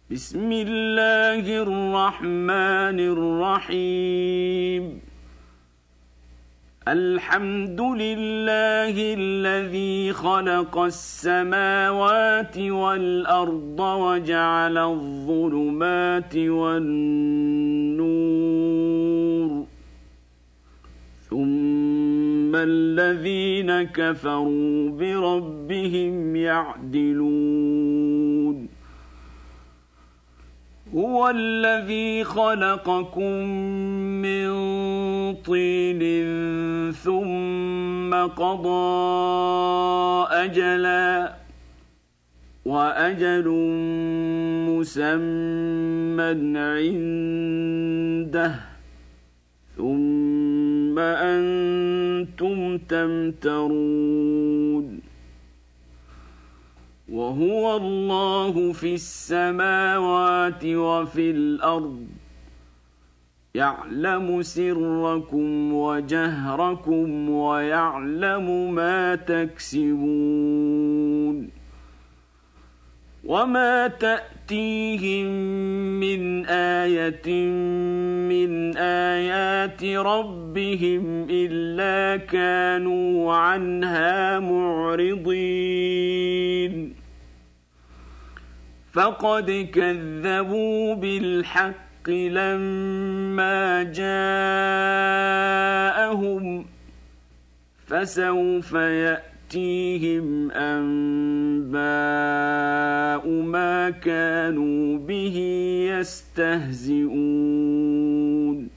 بسم الله الرحمن الرحيم الحمد لله الذي خلق السماوات والأرض وجعل الظلمات والنور ثم الذين كفروا بربهم يعدلون هو الذي خلقكم من طين ثم قضى أجلا وأجل مسمى عنده ثم أنتم تمترون وهو الله في السماوات وفي الأرض يعلم سركم وجهركم ويعلم ما تكسبون وما تأتيهم من آية من آيات ربهم إلا كانوا عنها معرضين فقد كذبوا بالحق لما جاءهم فسوف يأتيهم أنباء ما كانوا به يستهزئون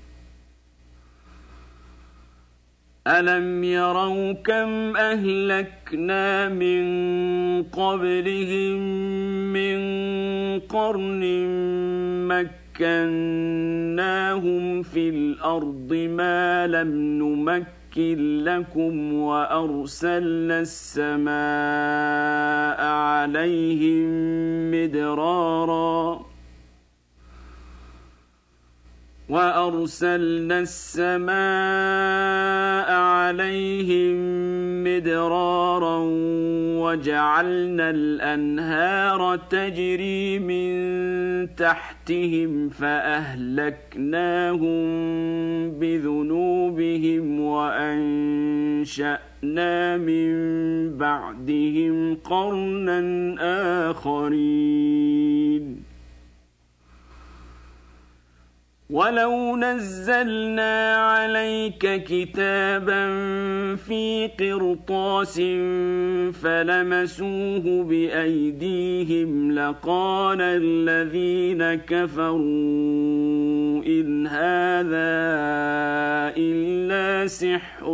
ألم يروا كم أهلكنا من قبلهم من قرن مكناهم في الأرض ما لم نمكن لكم وأرسلنا السماء عليهم مدرارا وجعلنا الأنهار تجري من تحتهم فأهلكناهم بذنوبهم وأنشأنا من بعدهم قرنا آخرين ولو نزلنا عليك كتابا في قرطاس فلمسوه بأيديهم لقال الذين كفروا إن هذا إلا سحر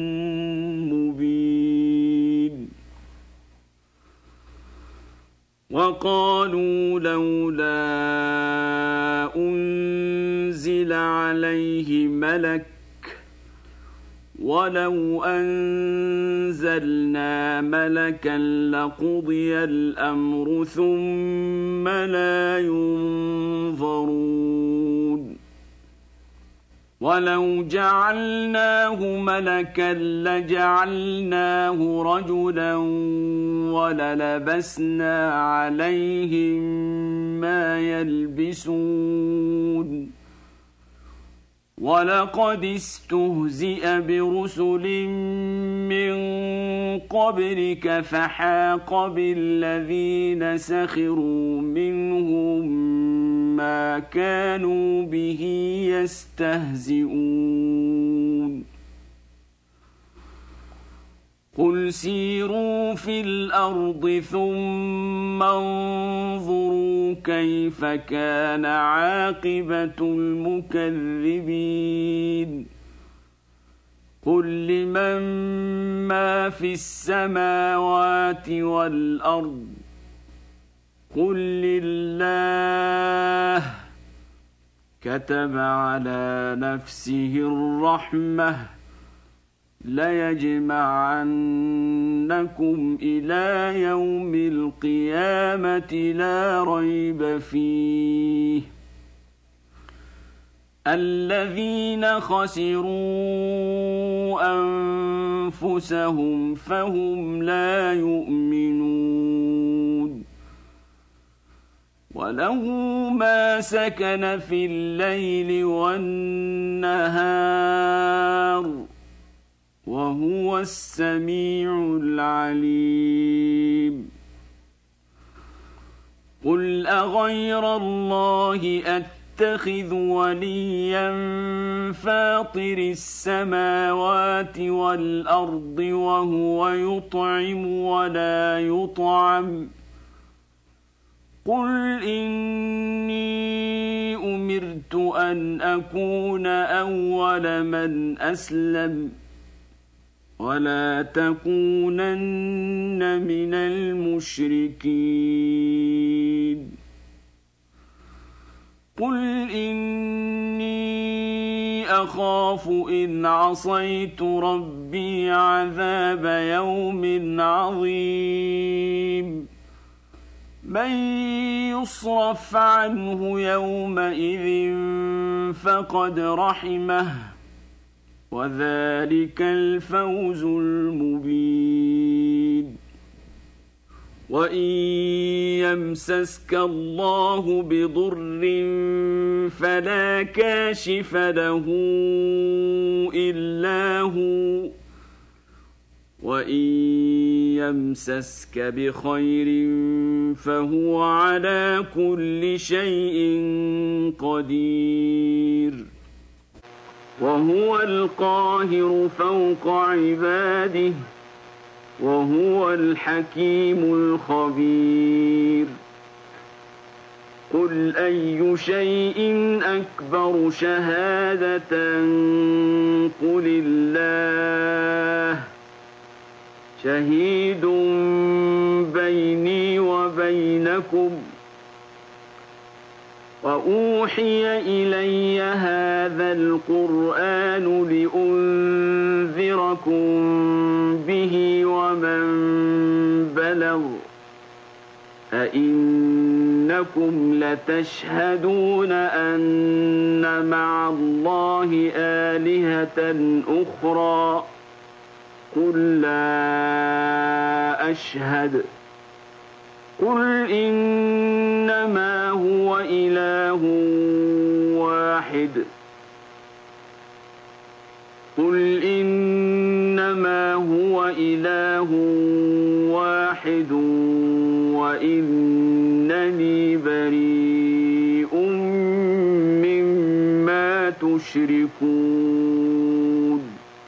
مبين وقالوا لولا أنزل عليه ملك ولو أنزلنا ملكا لقضي الأمر ثم لا ينظرون ولو جعلناه ملكا لجعلناه رجلا وللبسنا عليهم ما يلبسون ولقد استهزئ برسل من قبلك فحاق بالذين سخروا منهم ما كانوا به يستهزئون قل سيروا في الأرض ثم انظروا كيف كان عاقبة المكذبين قل لمن ما في السماوات والأرض قل لله كتب على نفسه الرحمة ليجمعنكم إلى يوم القيامة لا ريب فيه الذين خسروا أنفسهم فهم لا يؤمنون وله ما سكن في الليل والنهار وهو السميع العليم قل أغير الله أتخذ وليا فاطر السماوات والأرض وهو يطعم ولا يطعم قل إني أمرت أن أكون أول من أسلم ولا تكونن من المشركين قل إني أخاف إن عصيت ربي عذاب يوم عظيم من يصرف عنه يومئذ فقد رحمه وذلك الفوز المبين وإن يمسسك الله بضر فلا كاشف له إلا هو وإن يمسسك بخير فهو على كل شيء قدير وهو القاهر فوق عباده وهو الحكيم الخبير قل أي شيء أكبر شهادة قل الله شهيد بيني وبينكم وأوحي إلي هذا القرآن لأنذركم به ومن بلغ أئنكم لتشهدون أن مع الله آلهة أخرى قل لا أشهد قل إنما هو إله واحد قل إنما هو إله واحد وإنني بريء مما تشركون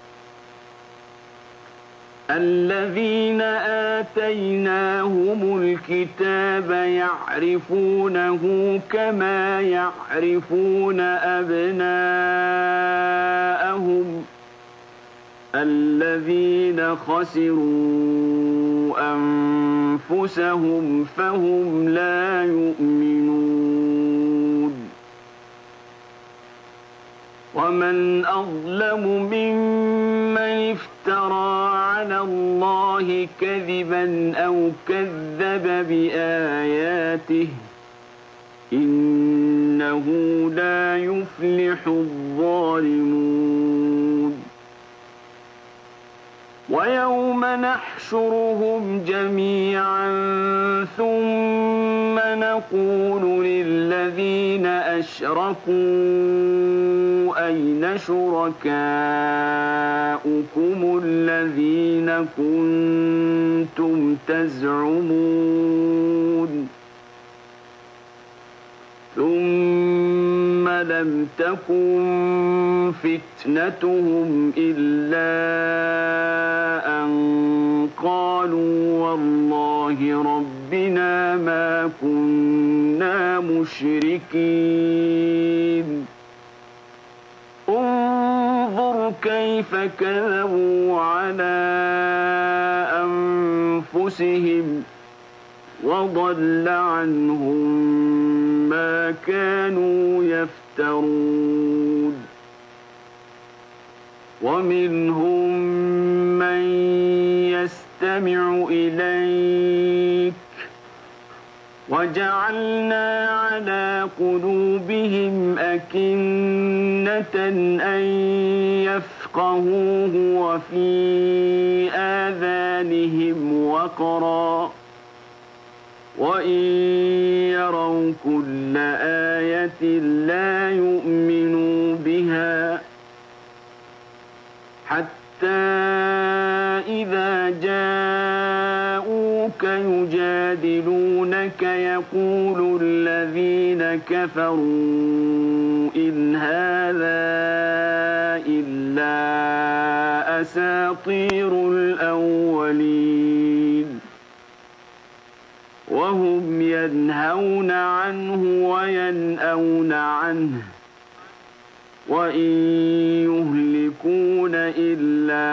الذين آتيناهم الكتاب يعرفونه كما يعرفون أبناءهم الذين خسروا أنفسهم فهم لا يؤمنون ومن أظلم ممن افترى على الله كذبا أو كذب بآياته إنه لا يفلح الظالمون ويوم نحشرهم جميعا ثم نقول للذين أشركوا أين شركاؤكم الذين كنتم تزعمون ثم لم تكن فتنتهم إلا أن قالوا والله ربنا ما كنا مشركين انظر كيف كذبوا على أنفسهم وضل عنهم ما كانوا يفترون ومنهم من يستمع إليك وجعلنا على قلوبهم أكنة أن يفقهوه وفي آذانهم وقرا وإن يروا كل آية لا يؤمنوا بها حتى إذا جاءوك يجادلونك يقول الذين كفروا إن هذا إلا أساطير الأولين وهم ينهون عنه وينأون عنه وإن يهلكون إلا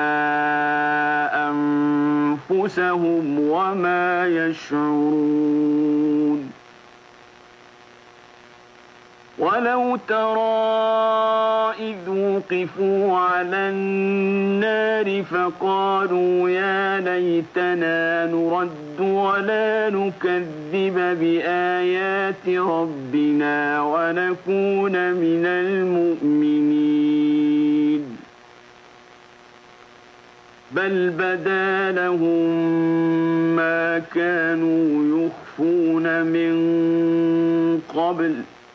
أنفسهم وما يشعرون ولو ترى إذ وقفوا على النار فقالوا يا ليتنا نرد ولا نكذب بآيات ربنا ونكون من المؤمنين بل بدا لهم ما كانوا يخفون من قبل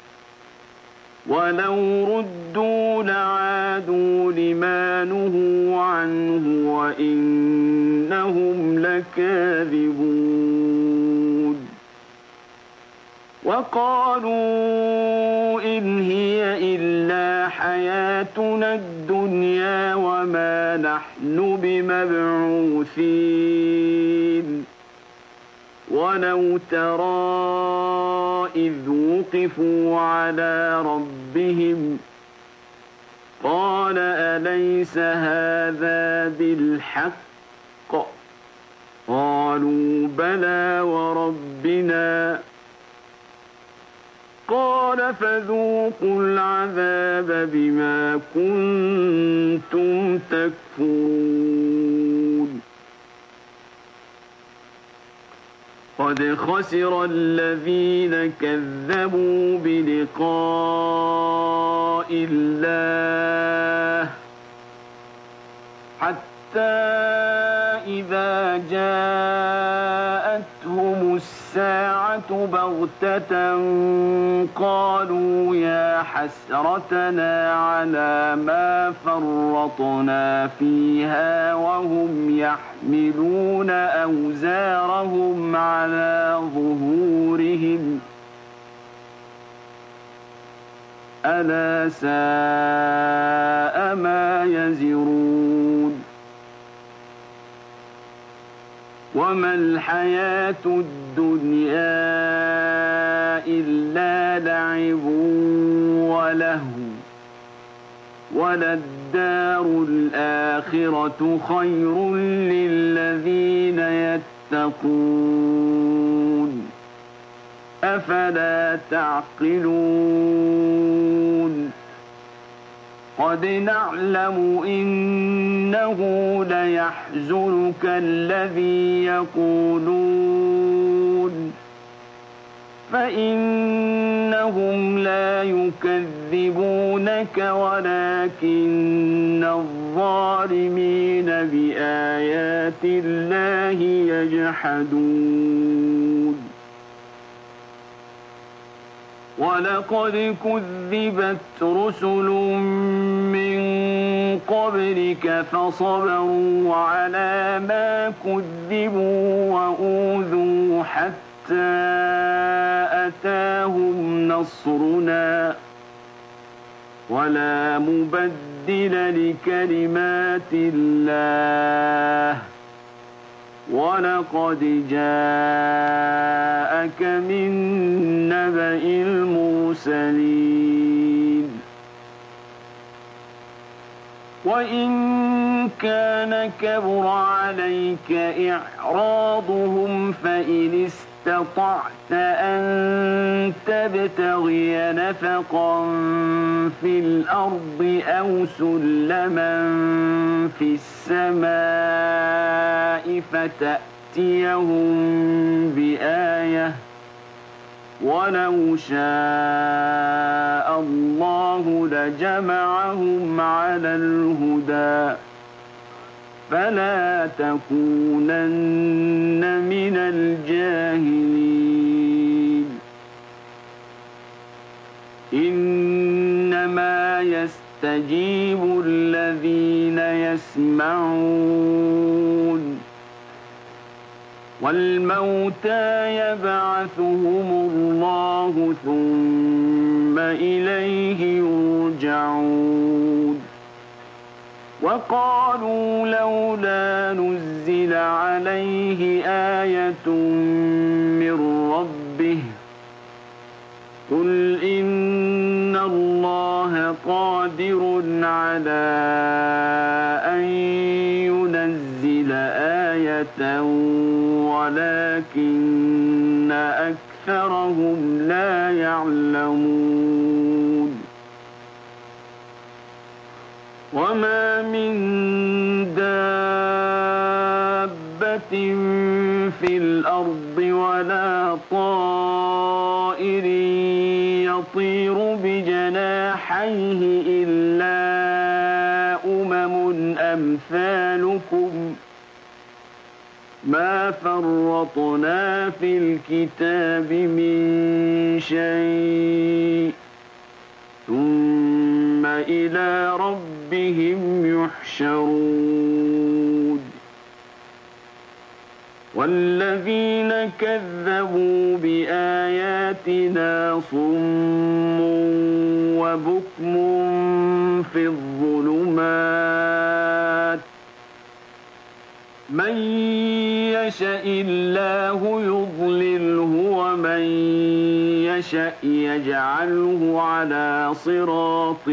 ولو ردوا لعادوا لما نهوا عنه وإنهم لكاذبون وقالوا إن هي إلا حياتنا الدنيا وما نحن بمبعوثين ولو ترى إذ وقفوا على ربهم قال أليس هذا بالحق قالوا بلى وربنا قال فذوقوا العذاب بما كنتم تكفرون قد خسر الذين كذبوا بلقاء الله حتى إذا جاءتهم الساعة بغتة قالوا يا حسرتنا على ما فرطنا فيها وهم يحملون أوزارهم على ظهورهم ألا ساء ما يزرون وما الحياة الدنيا إلا لعب ولهو وللدار الآخرة خير للذين يتقون أفلا تعقلون قد نعلم إنه ليحزنك الذي يقولون فإنهم لا يكذبونك ولكن الظالمين بآيات الله يجحدون ولقد كذبت رسل من قبلك فصبروا على ما كذبوا وأوذوا حتى أتاهم نصرنا ولا مبدل لكلمات الله ولقد جاءك من نبأ المرسلين وإن كان كبر عليك إعراضهم فإن استطعت أن تبتغي نفقا في الأرض أو سلما في السماء فتأتيهم بآية ولو شاء الله لجمعهم على الهدى فلا تكونن من الجاهلين إنما يستجيب الذين يسمعون والموتى يبعثهم الله ثم إليه يرجعون وقالوا لولا نزل عليه آية من ربه قل إن الله قادر على أن ينزل آية ولكن أكثرهم لا يعلمون وما من دابة في الأرض ولا طائر يطير بجناحيه إلا أمثالكم ما فرطنا في الكتاب من شيء ثم إلى ربهم يحشرون والذين كذبوا بآياتنا صم وبكم في الظلمات من يشاء الله يضلله ومن يشاء يجعله على صراط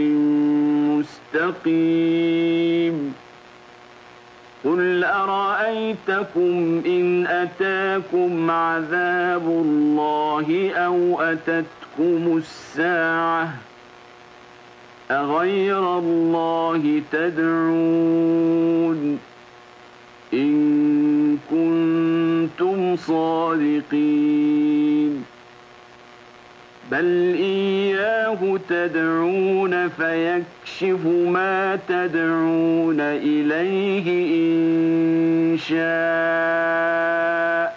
مستقيم قل أرأيتكم إن أتاكم عذاب الله أو أتتكم الساعة أغير الله تدعون إن كنتم صادقين بل إياه تدعون فيكشف ما تدعون إليه إن شاء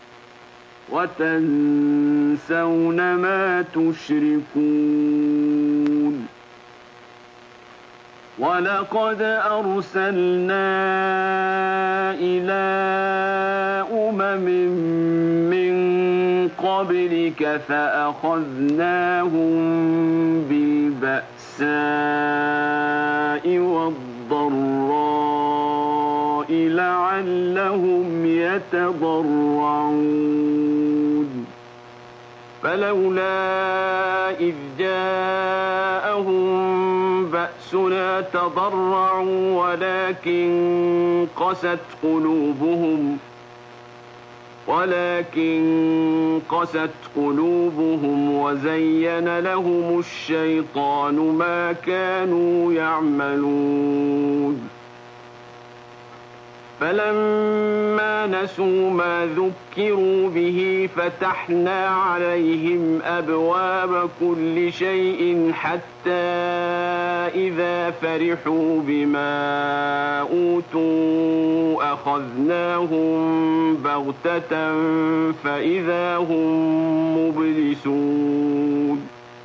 وتنسون ما تشركون ولقد أرسلنا إلى من قبلك فأخذناهم بالبأساء والضراء لعلهم يتضرعون فلولا إذ جاءهم بأسنا تضرعوا ولكن قست قلوبهم وزين لهم الشيطان ما كانوا يعملون فلما نسوا ما ذكروا به فتحنا عليهم أبواب كل شيء حتى إذا فرحوا بما أوتوا أخذناهم بغتة فإذا هم مبلسون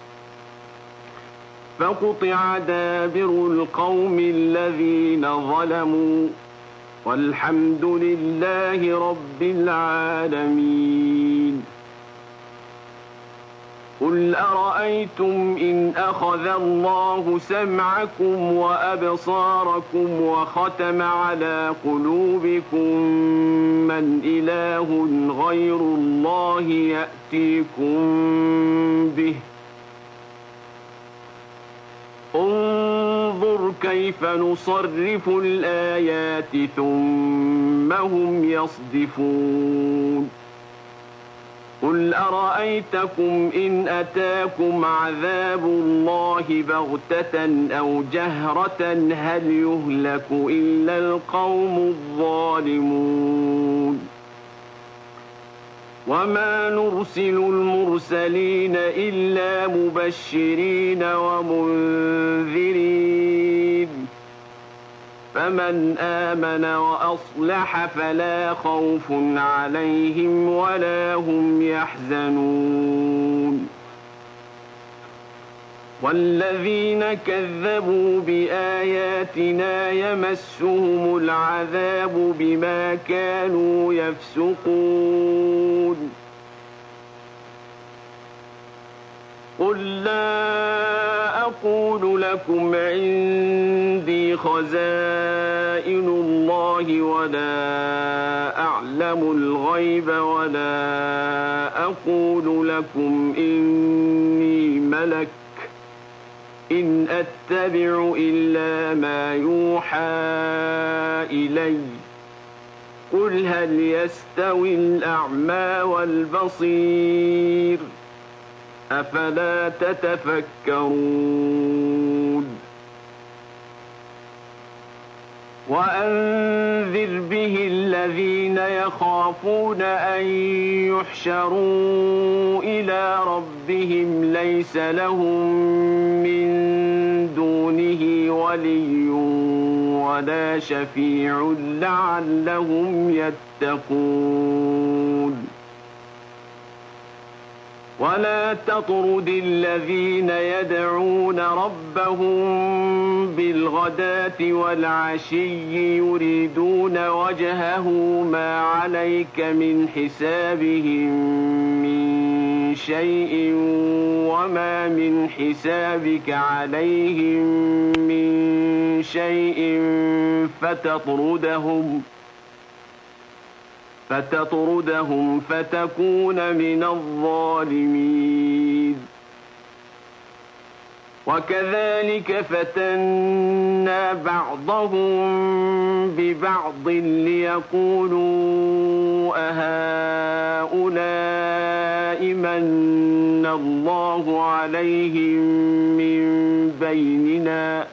فقطع دابر القوم الذين ظلموا والحمد لله رب العالمين قل أرأيتم إن أخذ الله سمعكم وأبصاركم وختم على قلوبكم من إله غير الله يأتيكم به انظر كيف نصرف الآيات ثم هم يصدفون قل أرأيتكم إن أتاكم عذاب الله بغتة أو جهرة هل يهلك إلا القوم الظالمون وما نرسل المرسلين إلا مبشرين ومنذرين فمن آمن وأصلح فلا خوف عليهم ولا هم يحزنون والذين كذبوا بآياتنا يمسهم العذاب بما كانوا يفسقون قل لا أقول لكم عندي خزائن الله ولا أعلم الغيب ولا أقول لكم إني ملك إن أتبع إلا ما يوحى إلي قل هل يستوي الأعمى والبصير أفلا تتفكرون وأنذر به الذين يخافون أن يحشروا إلى ربهم ليس لهم من دونه ولي ولا شفيع لعلهم يتقون ولا تطرد الذين يدعون ربهم بالغداة والعشي يريدون وجهه ما عليك من حسابهم من شيء وما من حسابك عليهم من شيء فتطردهم فتكون من الظالمين وكذلك فتنا بعضهم ببعض ليقولوا أهؤلاء من الله عليهم من بيننا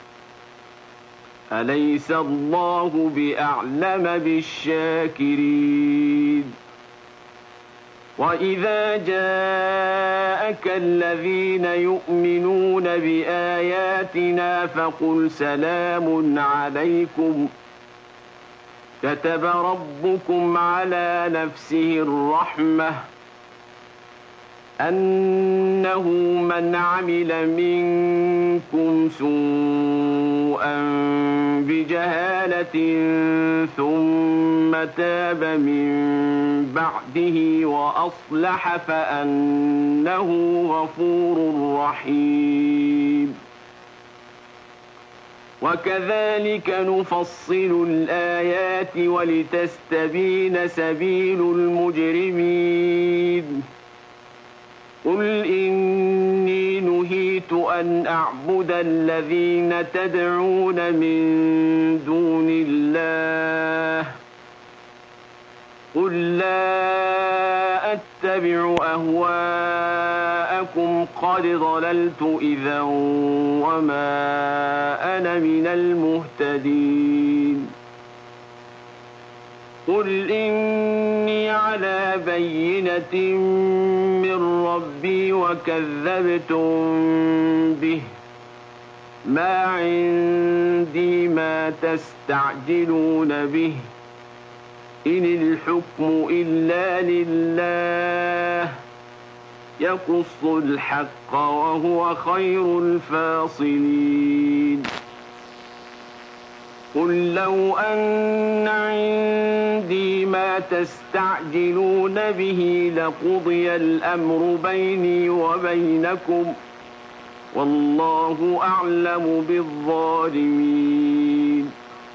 أليس الله بأعلم بالشاكرين وإذا جاءك الذين يؤمنون بآياتنا فقل سلام عليكم كتب ربكم على نفسه الرحمة أنه من عمل منكم سوءا بجهالة ثم تاب من بعده وأصلح فأنه غفور رحيم وكذلك نفصل الآيات ولتستبين سبيل المجرمين قل إني نهيت أن أعبد الذين تدعون من دون الله قل لا أتبع أهواءكم قد ضللت إذا وما أنا من المهتدين قل إني على بينة من ربي وكذبتم به ما عندي ما تستعجلون به إن الحكم إلا لله يقص الحق وهو خير الفاصلين قل لو أن عندي ما تستعجلون به لقضي الأمر بيني وبينكم والله أعلم بالظالمين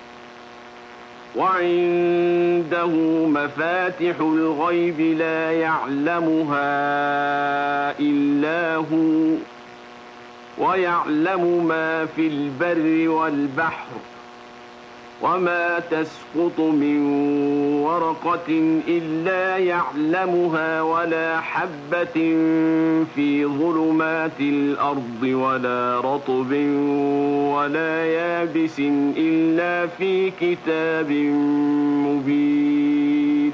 وعنده مفاتح الغيب لا يعلمها إلا هو ويعلم ما في البر والبحر وما تسقط من ورقة إلا يعلمها ولا حبة في ظلمات الأرض ولا رطب ولا يابس إلا في كتاب مبين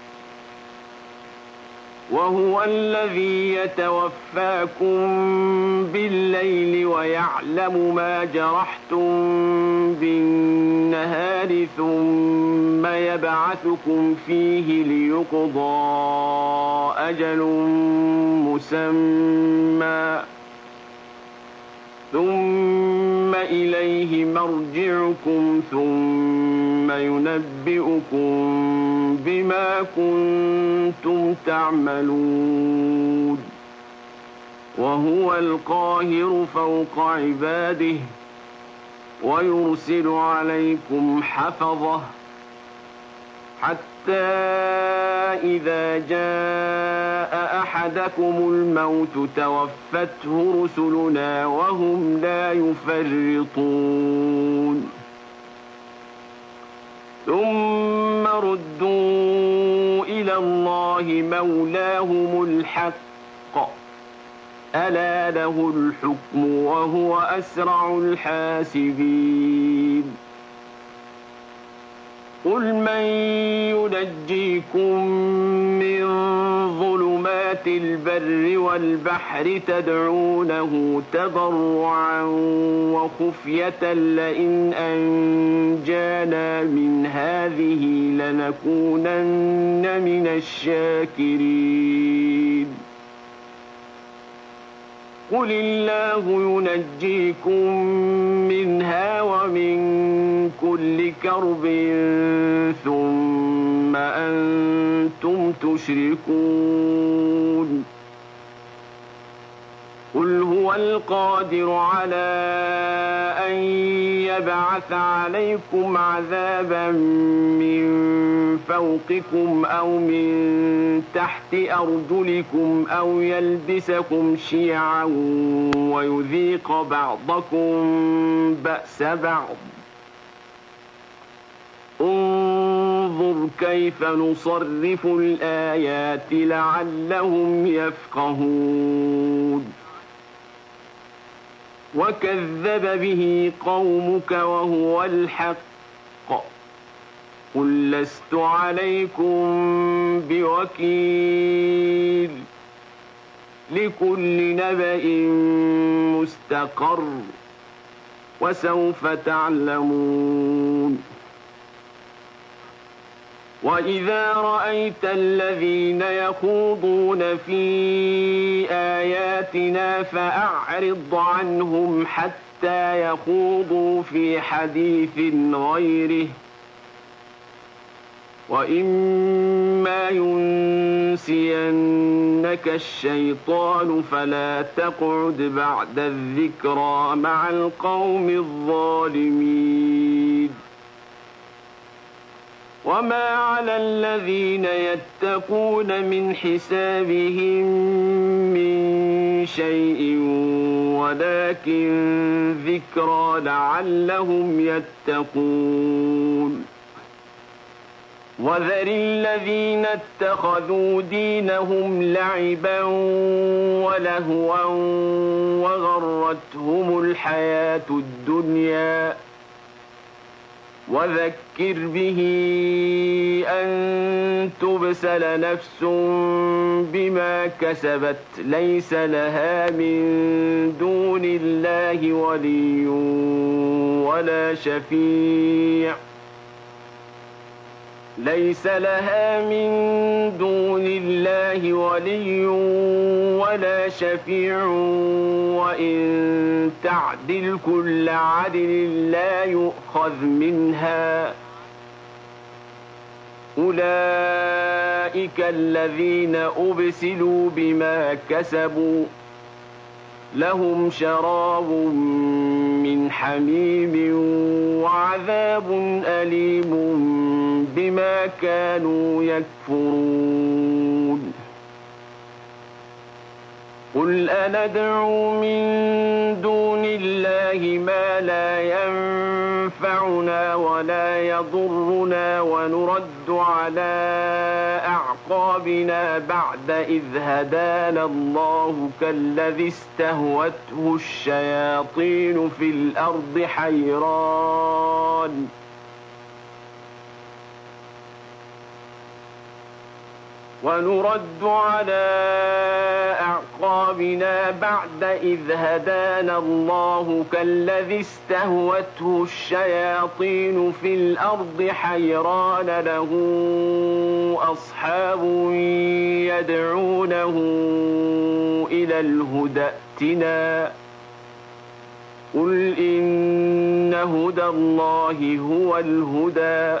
وهو الذي يتوفاكم بالليل ويعلم ما جرحتم بالنهار ثم يبعثكم فيه ليقضى أجل مسمى ثم إليه مرجعكم ثم ينبئكم بما كنتم تعملون وهو القاهر فوق عباده ويرسل عليكم حفظه حتى إذا جاء أحدكم الموت توفته رسلنا وهم لا يفرطون ثم ردوا إلى الله مولاهم الحق ألا له الحكم وهو أسرع الحاسبين قل من ينجيكم من ظلمات البر والبحر تدعونه تضرعا وخفية لئن أنجانا من هذه لنكونن من الشاكرين قل الله ينجيكم منها ومن كل كرب ثم أنتم تشركون قل هو القادر على أن يبعث عليكم عذابا من فوقكم أو من تحت أرجلكم أو يلبسكم شيعا ويذيق بعضكم بأس بعض انظر كيف نصرف الآيات لعلهم يفقهون وكذب به قومك وهو الحق قل لست عليكم بوكيل لكل نبأ مستقر وسوف تعلمون وإذا رأيت الذين يخوضون في آياتنا فأعرض عنهم حتى يخوضوا في حديث غيره وإما ينسينك الشيطان فلا تقعد بعد الذكرى مع القوم الظالمين وما على الذين يتقون من حسابهم من شيء ولكن ذكرى لعلهم يتقون وذر الذين اتخذوا دينهم لعبا ولهوا وغرتهم الحياة الدنيا وذكر به أن تبسل نفس بما كسبت ليس لها من دون الله ولي ولا شفيع ليس لها من دون الله ولي ولا شفيع وإن تعدل كل عدل لا يؤخذ منها أولئك الذين أبسلوا بما كسبوا لهم شراب من حميم وعذاب أليم بما كانوا يكفرون قل أندعو من دون الله ما لا ينفعنا ولا يضرنا ونرد على أعقابنا بعد إذ هدانا الله كالذي استهوته الشياطين في الأرض حيران ونرد على أعقابنا بعد إذ هدانا الله كالذي استهوته الشياطين في الأرض حيران له أصحاب يدعونه إلى الهدى ائتنا قل إن هدى الله هو الهدى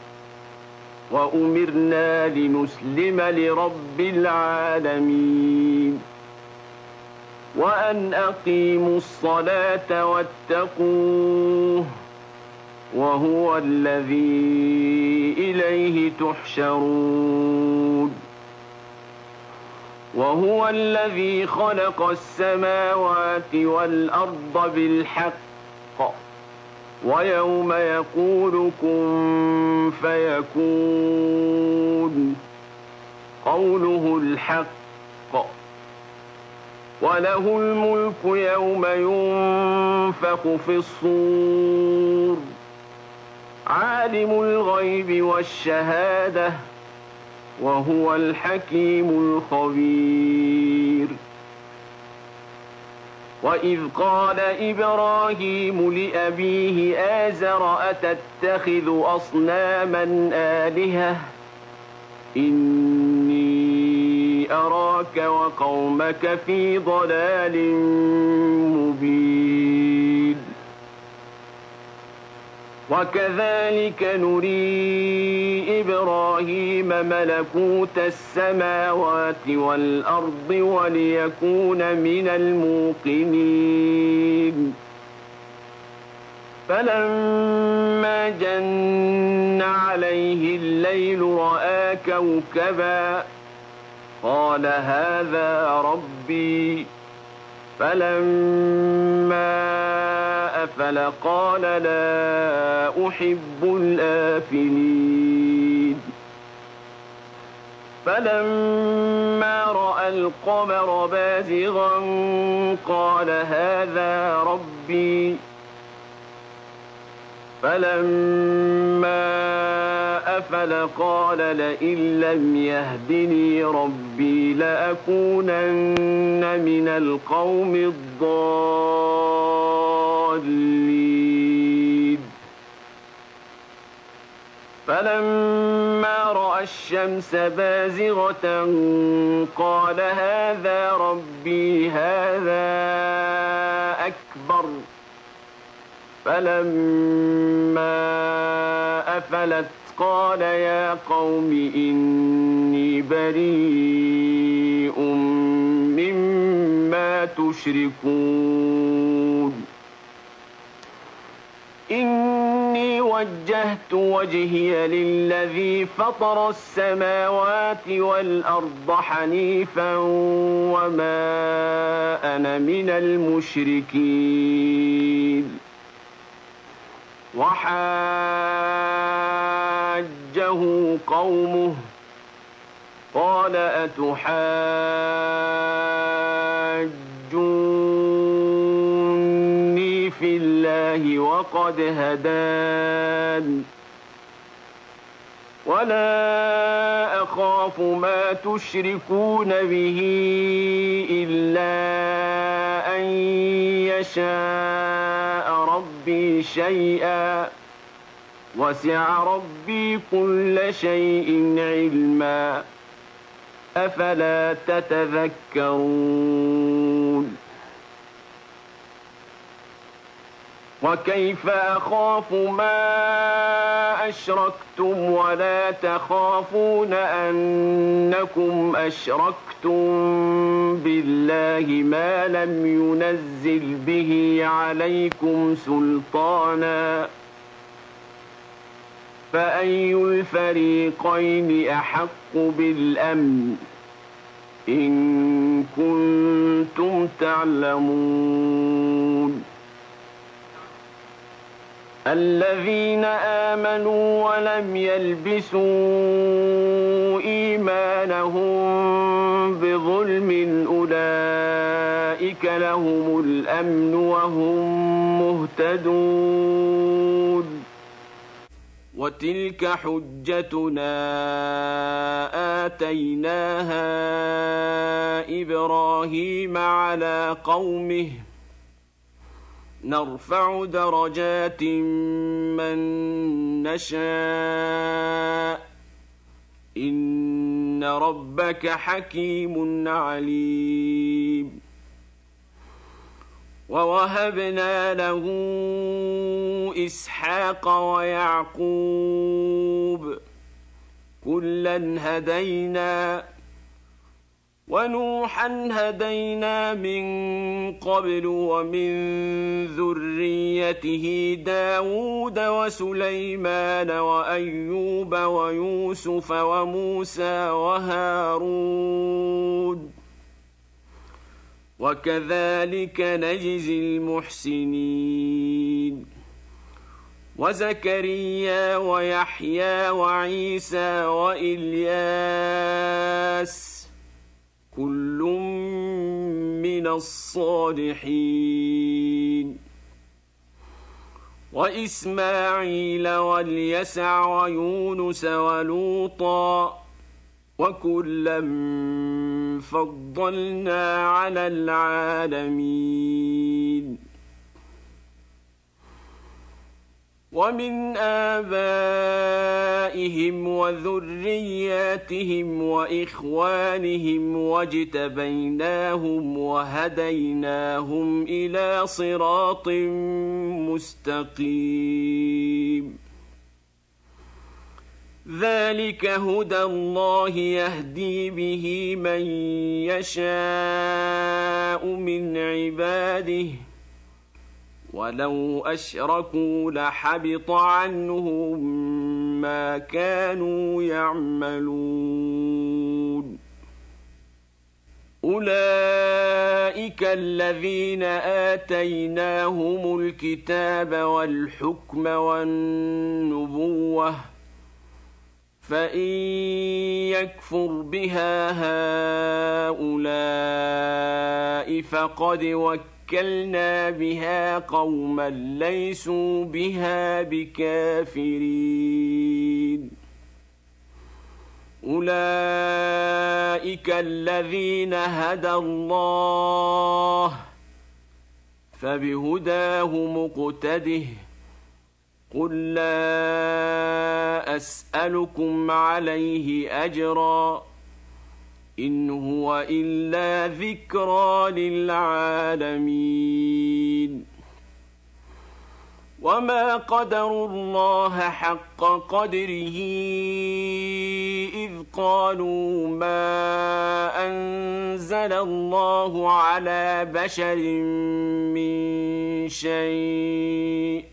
وأمرنا لنسلم لرب العالمين وأن أقيموا الصلاة واتقوه وهو الذي إليه تحشرون وهو الذي خلق السماوات والأرض بالحق ويوم يقول كن فيكون قوله الحق وله الملك يوم ينفخ في الصور عالم الغيب والشهادة وهو الحكيم الخبير وإذ قال إبراهيم لأبيه آزر أتتخذ أصناما آلهة إني أراك وقومك في ضلال مبين وكذلك نري إبراهيم ملكوت السماوات والأرض وليكون من الموقنين فلما جن عليه الليل رأى كوكبا قال هذا ربي فلما أفل قال لا أحب الآفلين فلما رأى القمر بازغا قال هذا ربي فلما أفل قال لئن لم يهدني ربي لأكونن من القوم الضالين فلما رأى الشمس بازغة قال هذا ربي هذا أكبر فلما أفلت قال يا قوم إني بريء مما تشركون إني وجهت وجهي للذي فطر السماوات والأرض حنيفا وما أنا من المشركين وحاجه قومه قال أتحاجوني في الله وقد هدان ولا أخاف ما تشركون به إلا أن يشاء ربي شيئا وسع ربي كل شيء علما أفلا تتذكرون وكيف أخاف ما أشركتم ولا تخافون أنكم أشركتم بالله ما لم ينزل به عليكم سلطانا فأي الفريقين أحق بالأمن إن كنتم تعلمون الذين آمنوا ولم يلبسوا إيمانهم بظلم أولئك لهم الأمن وهم مهتدون وتلك حجتنا آتيناها إبراهيم على قومه نرفع درجات من نشاء إن ربك حكيم عليم ووهبنا له إسحاق ويعقوب كلا هدينا ونوحا هدينا من قبل ومن ذريته داود وسليمان وأيوب ويوسف وموسى وهارون وكذلك نجزي المحسنين وزكريا ويحيى وعيسى وإلياس كل من الصالحين وإسماعيل واليسع ويونس ولوطا وكلا فضلنا على العالمين ومن آبائهم وذرياتهم وإخوانهم واجتبيناهم وهديناهم إلى صراط مستقيم ذلك هدى الله يهدي به من يشاء من عباده ولو أشركوا لحبط عنهم ما كانوا يعملون أولئك الذين آتيناهم الكتاب والحكم والنبوة فإن يكفر بها هؤلاء فقد وكلنا بها قوما ليسوا بها بكافرين أولئك الذين هدى الله فبهداه مقتده قل لا أسألكم عليه أجرا إن هو إلا ذكرى للعالمين وما قدروا الله حق قدره إذ قالوا ما أنزل الله على بشر من شيء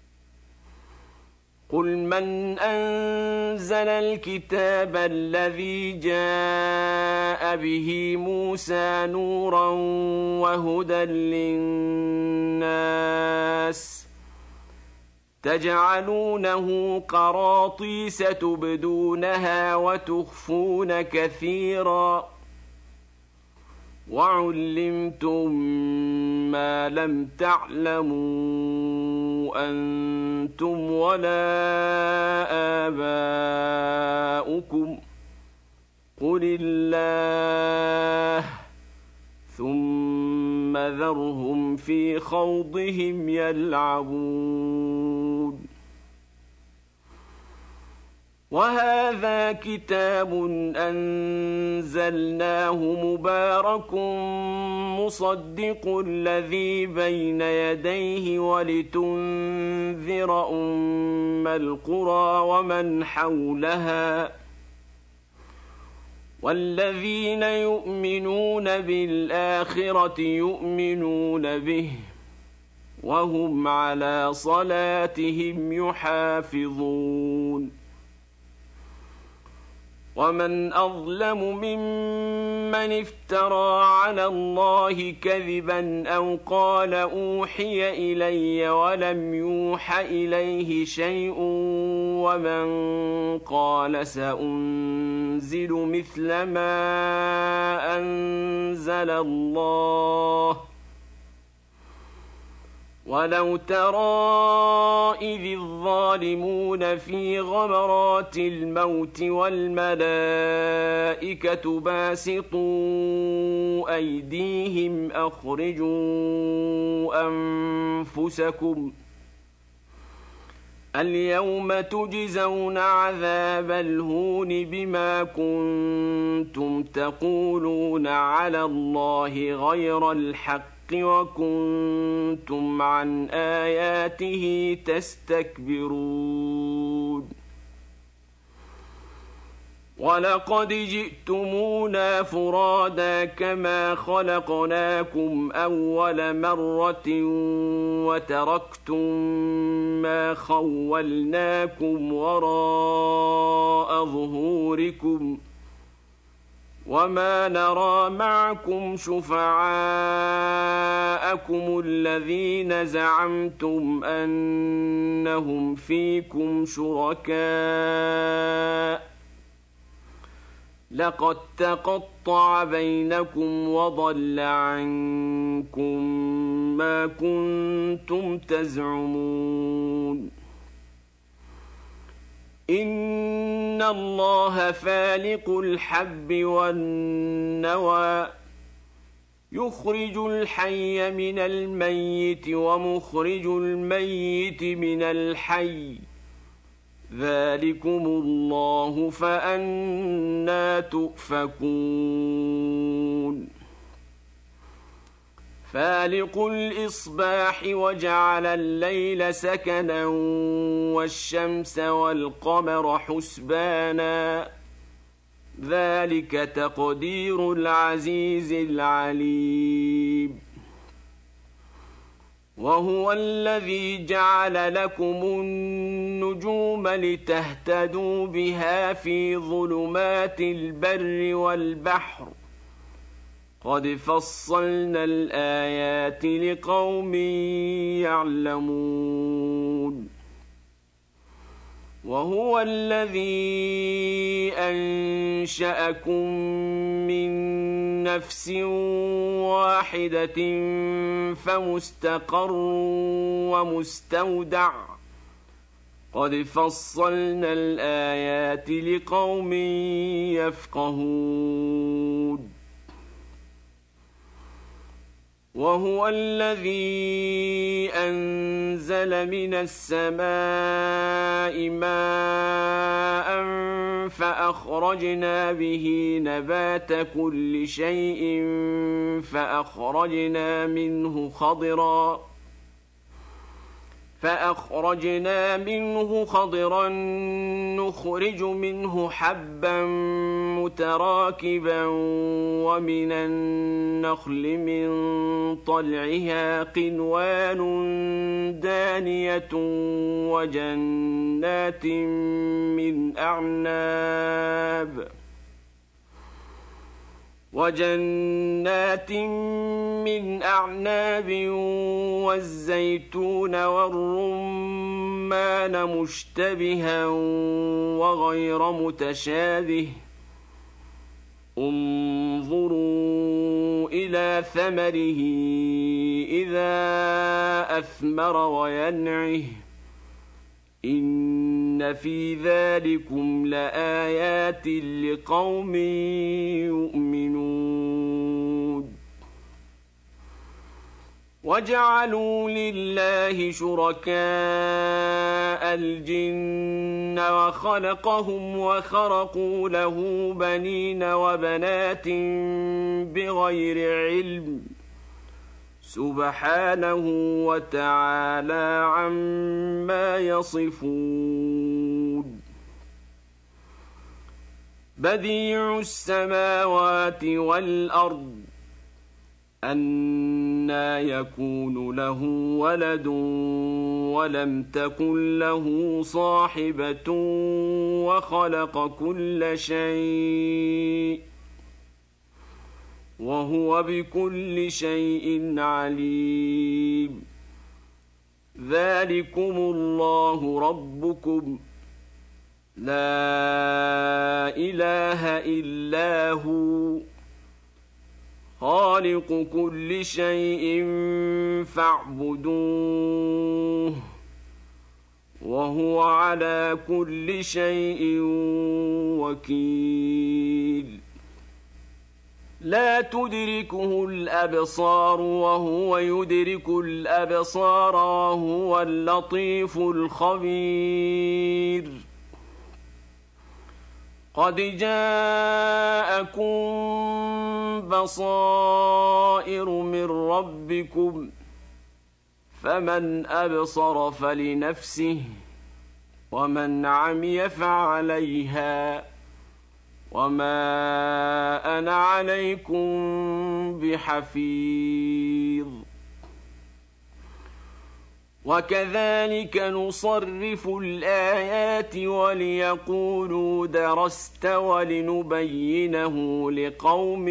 قل من أنزل الكتاب الذي جاء به موسى نورا وهدى للناس تجعلونه قراطيس تبدونها وتخفون كثيرا وعلمتم ما لم تعلموا أنتم ولا آباؤكم قل الله ثم ذرهم في خوضهم يلعبون وهذا كتاب أنزلناه مبارك مصدق الذي بين يديه ولتنذر أم القرى ومن حولها والذين يؤمنون بالآخرة يؤمنون به وهم على صلاتهم يحافظون ومن أظلم ممن افترى على الله كذبا أو قال أوحي إلي ولم يوح إليه شيء ومن قال سأنزل مثل ما أنزل الله ولو ترى إذ الظالمون في غمرات الموت والملائكة باسطوا أيديهم أخرجوا أنفسكم اليوم تجزون عذاب الهون بما كنتم تقولون على الله غير الحق وكنتم عن آياته تستكبرون ولقد جئتمونا فرادا كما خلقناكم أول مرة وتركتم ما خولناكم وراء ظهوركم وما نرى معكم شفعاءكم الذين زعمتم أنهم فيكم شركاء لقد تقطع بينكم وضل عنكم ما كنتم تزعمون إن الله فالق الحب والنوى يخرج الحي من الميت ومخرج الميت من الحي ذلكم الله فأنى تؤفكون فالق الإصباح وجعل الليل سكنا والشمس والقمر حسبانا ذلك تقدير العزيز العليم وهو الذي جعل لكم النجوم لتهتدوا بها في ظلمات البر والبحر قد فصلنا الآيات لقوم يعلمون وهو الذي أنشأكم من نفس واحدة فمستقر ومستودع قد فصلنا الآيات لقوم يفقهون وهو الذي أنزل من السماء ماء فأخرجنا به نبات كل شيء فأخرجنا منه خضرا نخرج منه حبا متراكبا ومن النخل من طلعها قنوان دانية وجنات من أعناب والزيتون والرمان مشتبها وغير متشابه انظروا إلى ثمره إذا أثمر وينعه إن في ذلكم لآيات لقوم يؤمنون وجعلوا لله شركاء الجن وخلقهم وخرقوا له بنين وبنات بغير علم سبحانه وتعالى عما يصفون بديع السماوات والأرض أنى يكون له ولد ولم تكن له صاحبة وخلق كل شيء وهو بكل شيء عليم ذلكم الله ربكم لا إله إلا هو خالق كل شيء فاعبدوه وهو على كل شيء وكيل لا تدركه الأبصار وهو يدرك الأبصار وهو اللطيف الخبير قد جاءكم بصائر من ربكم فمن أبصر فلنفسه ومن عمي فعليها وما أنا عليكم بحفيظ وكذلك نصرف الآيات وليقولوا درست ولنبينه لقوم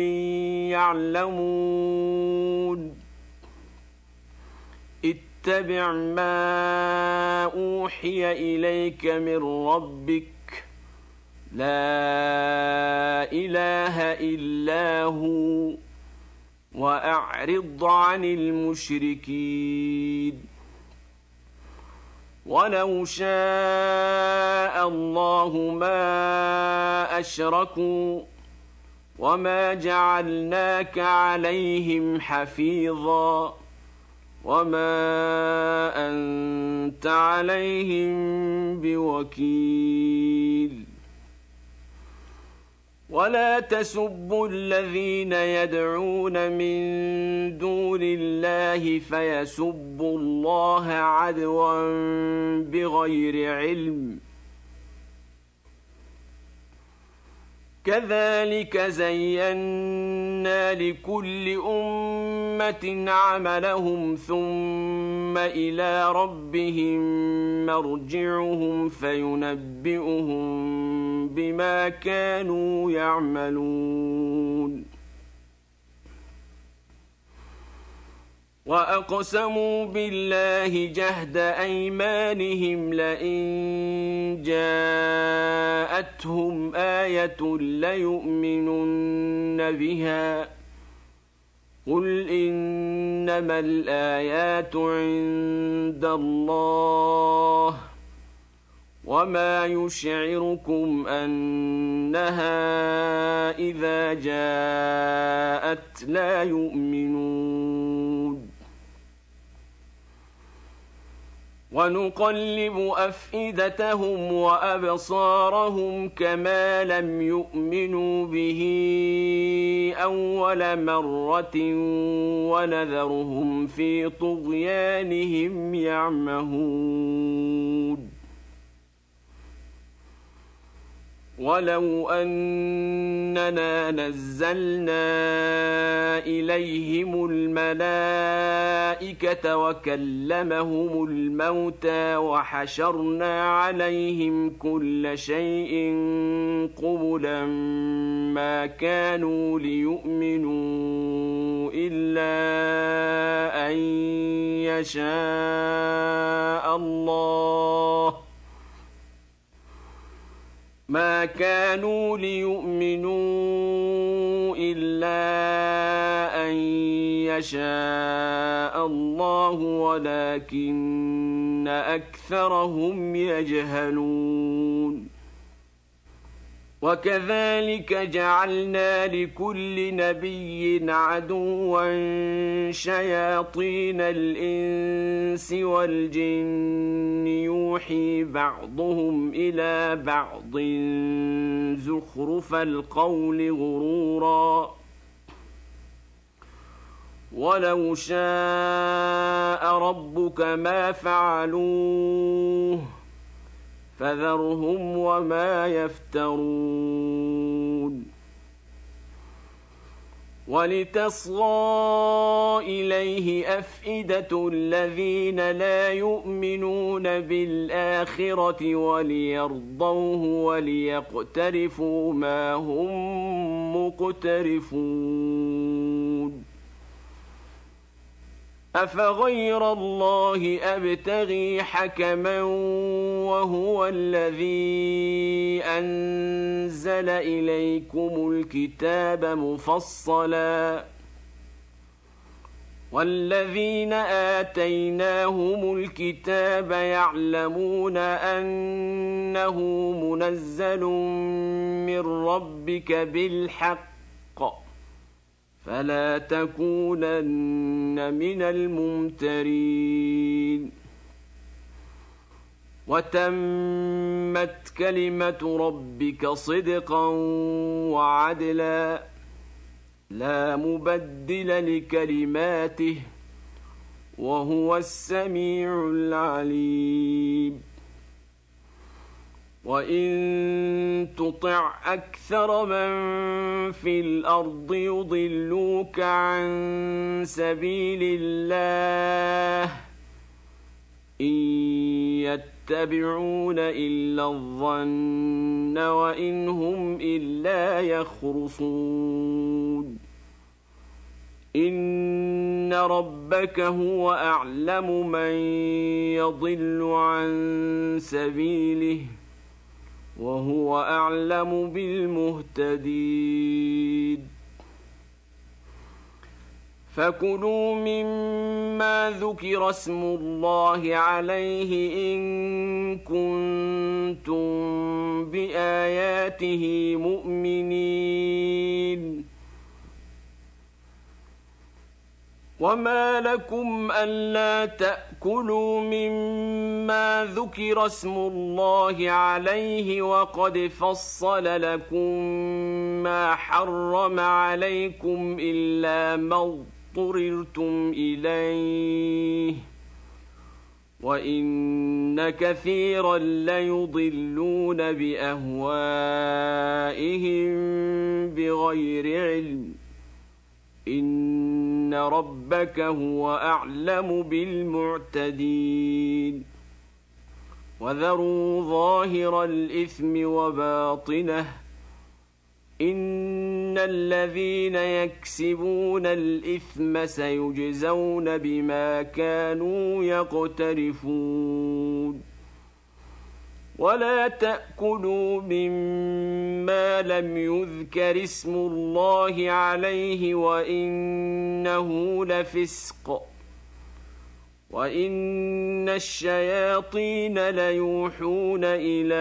يعلمون اتبع ما أوحي إليك من ربك لا إله إلا هو وأعرض عن المشركين ولو شاء الله ما أشركوا وما جعلناك عليهم حفيظا وما أنت عليهم بوكيل ولا تسبوا الذين يدعون من دون الله فيسبوا الله عدوا بغير علم كذلك زينا لكل أمة عملهم ثم إلى ربهم مرجعهم فينبئهم بما كانوا يعملون وأقسموا بالله جهد أيمانهم لئن جاءتهم آية ليؤمنن بها قل إنما الآيات عند الله وما يشعركم أنها إذا جاءت لا يؤمنون ونقلب أفئدتهم وأبصارهم كما لم يؤمنوا به أول مرة ونذرهم في طغيانهم يعمهون ولو أننا نزلنا إليهم الملائكة وكلمهم الموتى وحشرنا عليهم كل شيء قبلا ما كانوا ليؤمنوا إلا أن يشاء الله ما كانوا ليؤمنوا إلا أن يشاء الله ولكن أكثرهم يجهلون وكذلك جعلنا لكل نبي عدوا شياطين الإنس والجن يوحي بعضهم إلى بعض زخرف القول غرورا ولو شاء ربك ما فعلوه فذرهم وما يفترون ولتصغى إليه أفئدة الذين لا يؤمنون بالآخرة وليرضوه وليقترفوا ما هم مقترفون أفغير الله أبتغي حكما وهو الذي أنزل إليكم الكتاب مفصلا والذين آتيناهم الكتاب يعلمون أنه منزل من ربك بالحق فلا تكونن من الممترين وتمت كلمة ربك صدقا وعدلا لا مبدل لكلماته وهو السميع العليم وإن تطع أكثر من في الأرض يضلوك عن سبيل الله إن يتبعون إلا الظن وإن هم إلا يخرصون إن ربك هو أعلم من يضل عن سبيله وهو أعلم بالمهتدين فكلوا مما ذكر اسم الله عليه إن كنتم بآياته مؤمنين وما لكم ألا تأكلوا مما ذكر اسم الله عليه وقد فصل لكم ما حرم عليكم إلا ما اضطررتم إليه وإن كثيرا ليضلون بأهوائهم بغير علم إن ربك هو أعلم بالمعتدين وذروا ظاهر الإثم وباطنه إن الذين يكسبون الإثم سيجزون بما كانوا يقترفون ولا تأكلوا مما لم يذكر اسم الله عليه وإنه لفسق وإن الشياطين ليوحون إلى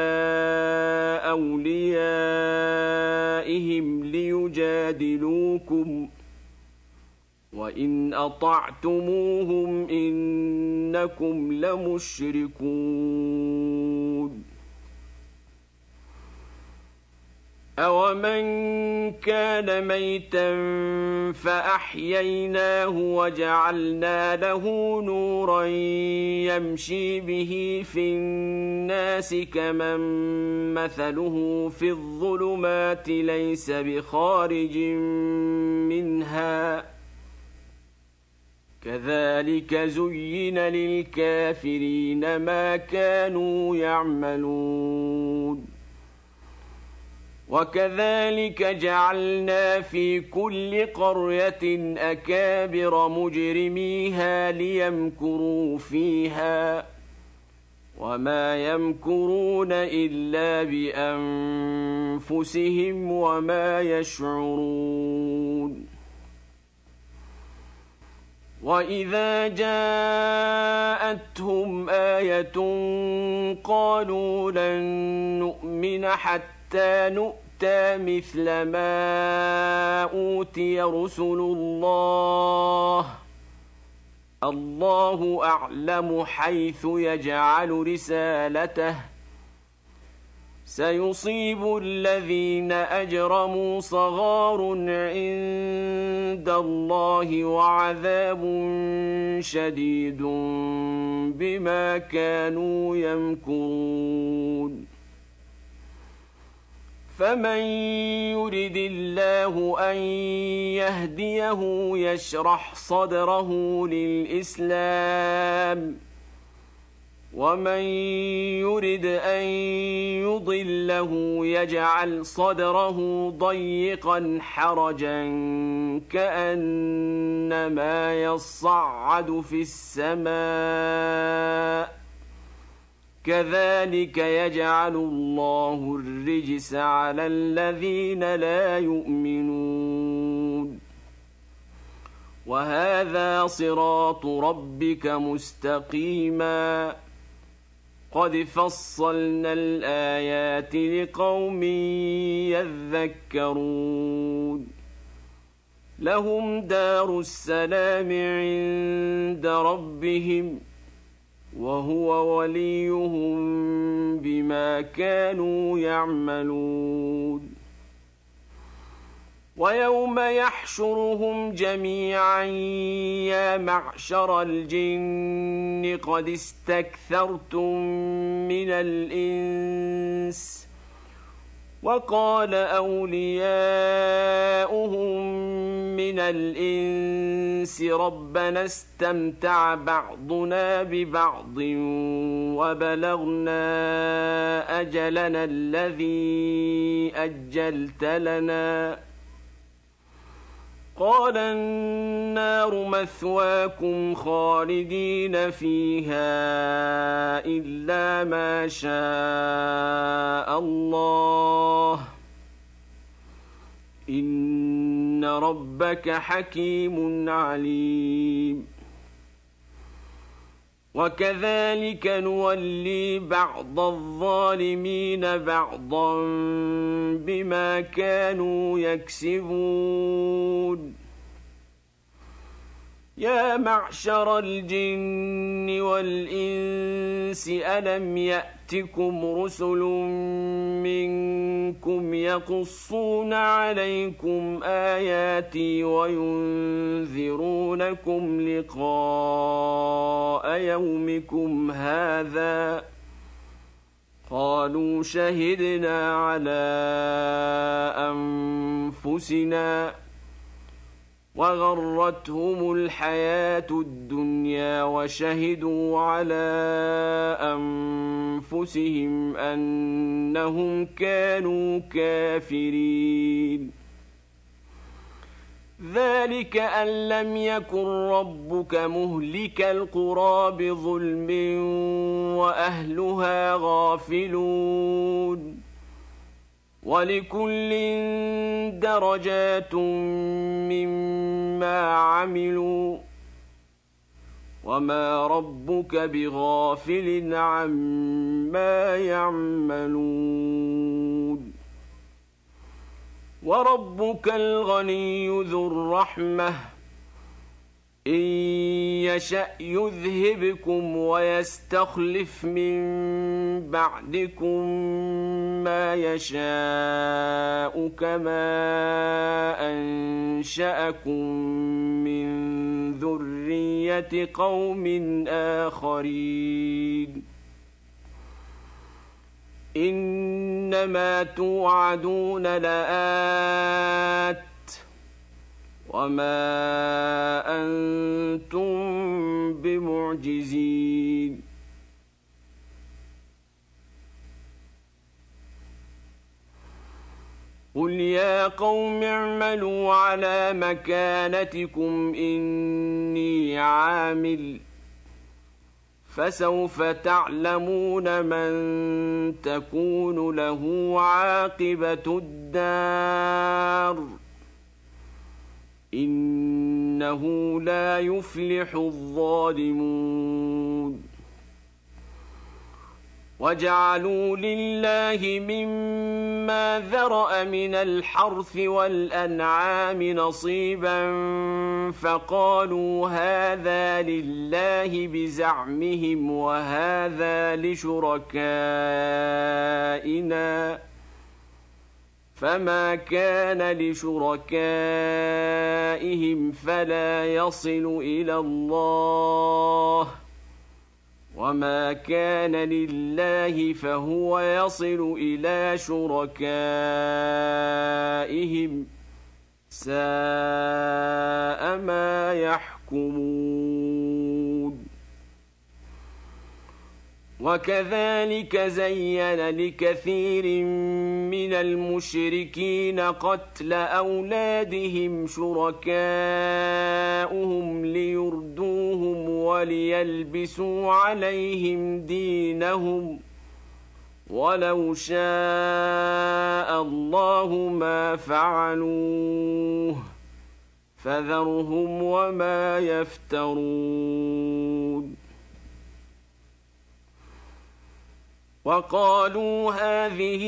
أوليائهم ليجادلوكم وإن أطعتموهم إنكم لمشركون أَوَمَنْ كَانَ مَيْتًا فَأَحْيَيْنَاهُ وَجَعَلْنَا لَهُ نُورًا يَمْشِي بِهِ فِي النَّاسِ كَمَنْ مَثَلُهُ فِي الظُّلُمَاتِ لَيْسَ بِخَارِجٍ مِنْهَا كَذَلِكَ زُيِّنَ لِلْكَافِرِينَ مَا كَانُوا يَعْمَلُونَ وكذلك جعلنا في كل قرية أكابر مجرميها ليمكروا فيها وما يمكرون إلا بأنفسهم وما يشعرون وإذا جاءتهم آية قالوا لن نؤمن حتى نؤتى مثل ما أوتي رسل الله أعلم حيث يجعل رسالته سيصيب الذين أجرموا صغار عند الله وعذاب شديد بما كانوا يمكرون فمن يرد الله أن يهديه يشرح صدره للإسلام ومن يرد أن يضله يجعل صدره ضيقا حرجا كأنما يصعد في السماء كذلك يجعل الله الرجس على الذين لا يؤمنون وهذا صراط ربك مستقيما قد فصلنا الآيات لقوم يذكرون لهم دار السلام عند ربهم وهو وليهم بما كانوا يعملون. ويوم يحشرهم جميعا يا معشر الجن قد استكثرتم من الإنس وقال أولياؤهم من الإنس ربنا استمتع بعضنا ببعض وبلغنا أجلنا الذي أجلت لنا قال النار مثواكم خالدين فيها إلا ما شاء الله إن ربك حكيم عليم. وكذلك نولي بعض الظالمين بعضا بما كانوا يكسبون. يا معشر الجن والإنس ألم يأتكم رسل منكم يقصون عليكم آياتي وينذرونكم لقاء يومكم هذا قالوا شهدنا على أنفسنا وغرتهم الحياة الدنيا وشهدوا على أنفسهم أنهم كانوا كافرين. ذلك أن لم يكن ربك مهلك القرى بظلم وأهلها غافلون ولكل درجات مما عملوا وما ربك بغافل عما يعملون. وربك الغني ذو الرحمة إن يشأ يذهبكم ويستخلف من بعدكم ما يشاء كما أنشأكم من ذرية قوم آخرين. إنما توعدون لآت وما أنتم بمعجزين. قل يا قوم اعملوا على مكانتكم إني عامل فسوف تعلمون من تكون له عاقبة الدار إنه لا يفلح الظالمون. وجعلوا لله مما ذرأ من الحرث والأنعام نصيبا فقالوا هذا لله بزعمهم وهذا لشركائنا فما كان لشركائهم فلا يصل إلى الله وما كان لله فهو يصل إلى شركائهم ساء ما يحكمون. وكذلك زين لكثير من المشركين قتل أولادهم شركاؤهم ليردوهم وليلبسوا عليهم دينهم ولو شاء الله ما فعلوه فذرهم وما يفترون. وقالوا هذه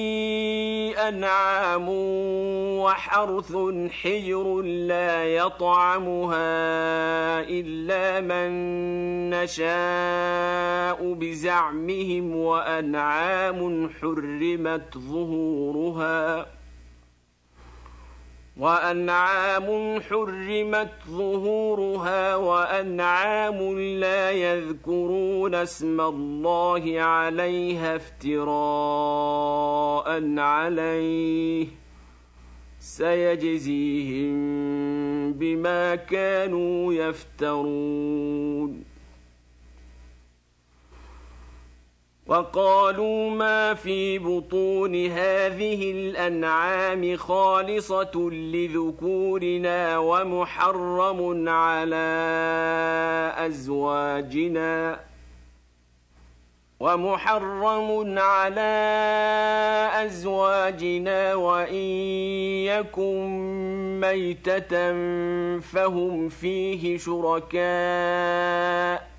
أنعام وحرث حجر لا يطعمها إلا من نشاء بزعمهم وأنعام حرمت ظهورها وأنعام لا يذكرون اسم الله عليها افتراء عليه سيجزيهم بما كانوا يفترون. وقالوا ما في بطون هذه الأنعام خالصة لذكورنا ومحرم على أزواجنا وإن يكن ميتة فهم فيه شركاء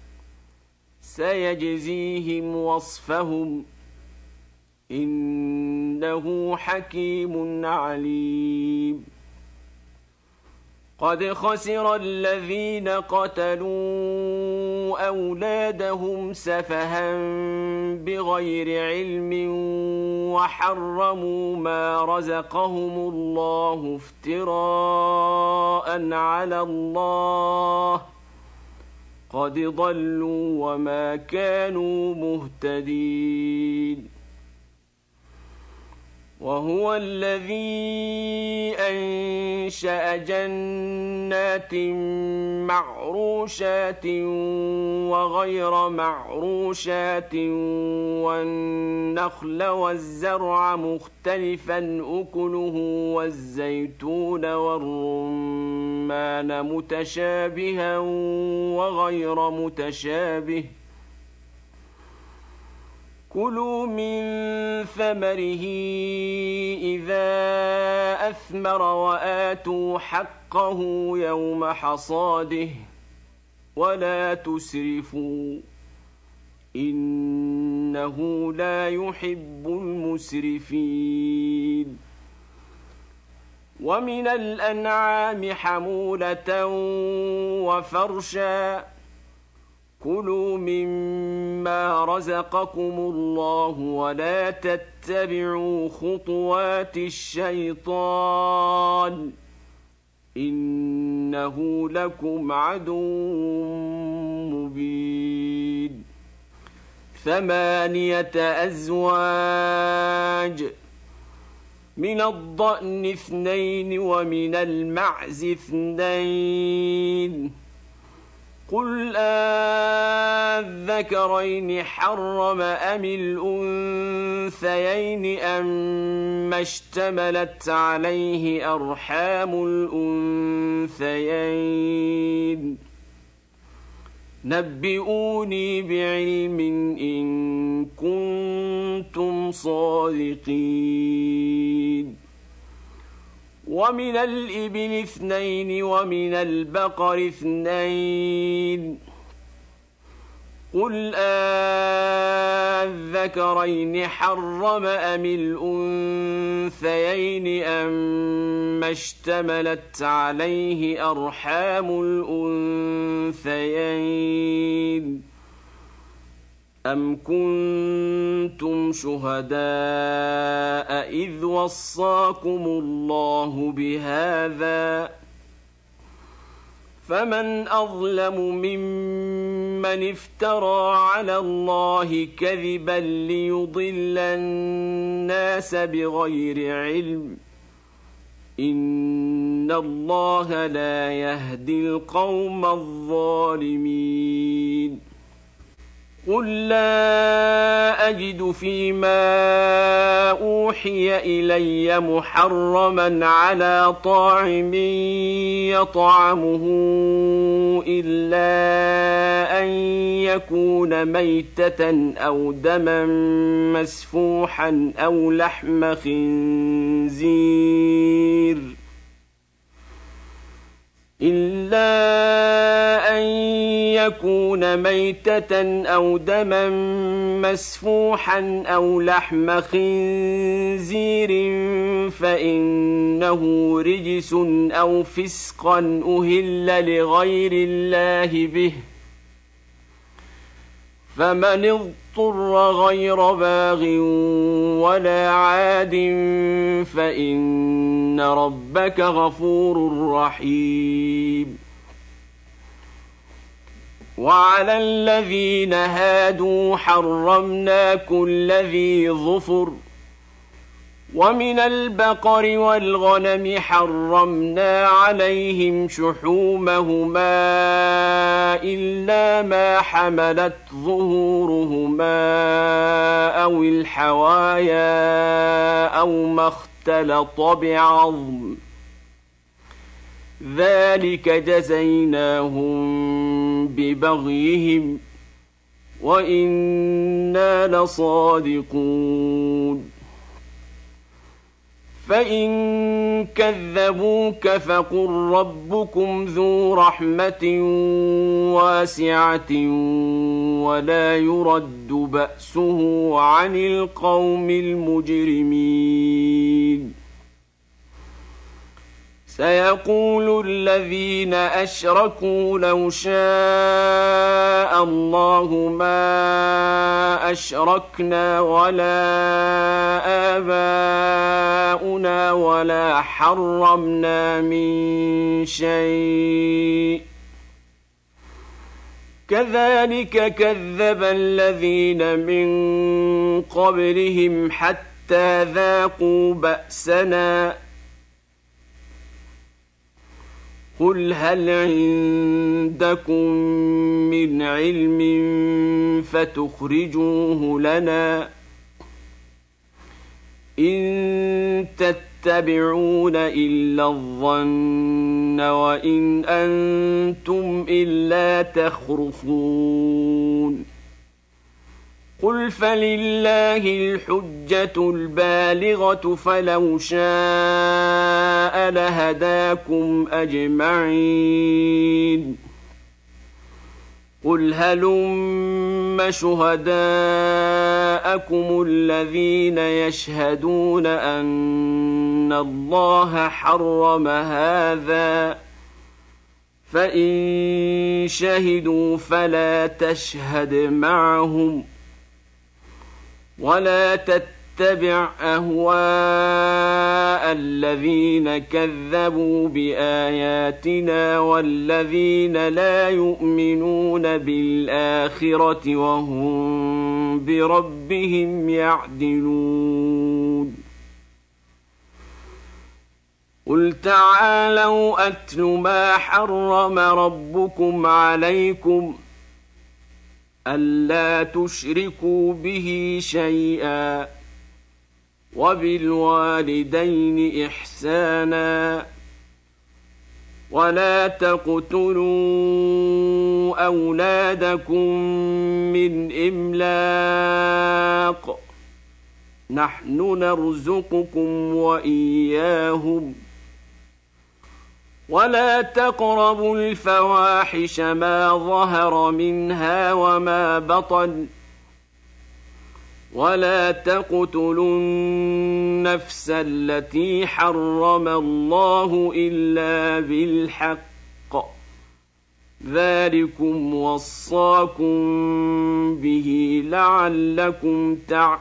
سيجزيهم وصفهم إنه حكيم عليم. قد خسر الذين قتلوا أولادهم سفها بغير علم وحرموا ما رزقهم الله افتراء على الله قد ضلوا وما كانوا مهتدين. وهو الذي أنشأ جنات معروشات وغير معروشات والنخل والزرع مختلفا أكله والزيتون والرمان متشابها وغير متشابه كلوا من ثمره إذا أثمر وآتوا حقه يوم حصاده ولا تسرفوا إنه لا يحب المسرفين. ومن الأنعام حمولة وفرشا كلوا مما رزقكم الله ولا تتبعوا خطوات الشيطان إنه لكم عدو مبين. 8 أزواج من الضأن 2 ومن المعز 2 قل أذكرين حرم أم الأنثيين أما اشتملت عليه أرحام الأنثيين نبئوني بعلم إن كنتم صادقين. ومن الإبل 2 ومن البقر 2 قل أذكرين حرم أم الأنثيين أما اشتملت عليه أرحام الأنثيين أم كنتم شهداء إذ وصاكم الله بهذا فمن أظلم ممن افترى على الله كذبا ليضل الناس بغير علم إن الله لا يهدي القوم الظالمين. قل لا أجد فيما أوحي إلي محرما على طاعم يطعمه إلا أن يكون ميتة أو دما مسفوحا أو لحم خنزير إلا أن يكون ميتة أو دما مسفوحا أو لحم خنزير فإنه رجس أو فسقا أهل لغير الله به، فمن اضطر غير باغ ولا عاد فإن ربك غفور رحيم. وعلى الذين هادوا حرمنا كل ذي ظفر، ومن البقر والغنم حرمنا عليهم شحومهما إلا ما حملت ظهورهما أو الحوايا أو ما اختلط بعظم، ذلك جزيناهم ببغيهم وإنا لصادقون. فإن كذبوك فقل ربكم ذو رحمة واسعة ولا يرد بأسه عن القوم المجرمين. سيقول الذين أشركوا لو شاء الله ما أشركنا ولا آباؤنا ولا حرمنا من شيء، كذلك كذب الذين من قبلهم حتى ذاقوا بأسنا. قل هل عندكم من علم فتخرجوه لنا؟ إن تتبعون إلا الظن وإن أنتم إلا تخرصون. قل فلله الحجة البالغة فلو شاء لهداكم أجمعين. قل هلم شهداءكم الذين يشهدون أن الله حرم هذا، فإن شهدوا فلا تشهد معهم ولا تتبع أهواء الذين كذبوا بآياتنا والذين لا يؤمنون بالآخرة وهم بربهم يعدلون. قل تعالوا أتل ما حرم ربكم عليكم ألا تشركوا به شيئا وبالوالدين إحسانا ولا تقتلوا أولادكم من إملاق نحن نرزقكم وإياهم ولا تقربوا الفواحش ما ظهر منها وما بطن ولا تقتلوا النفس التي حرم الله إلا بالحق ذلكم وصاكم به لعلكم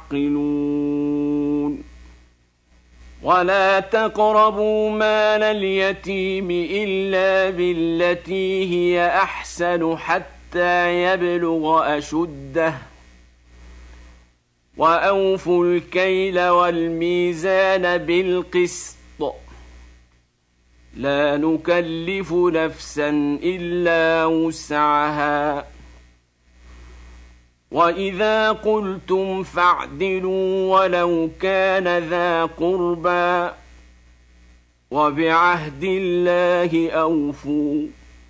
تعقلون. ولا تقربوا مال اليتيم إلا بالتي هي أحسن حتى يبلغ أشده وأوفوا الكيل والميزان بالقسط لا نكلف نفسا إلا وسعها وإذا قلتم فاعدلوا ولو كان ذا قربى وبعهد الله أوفوا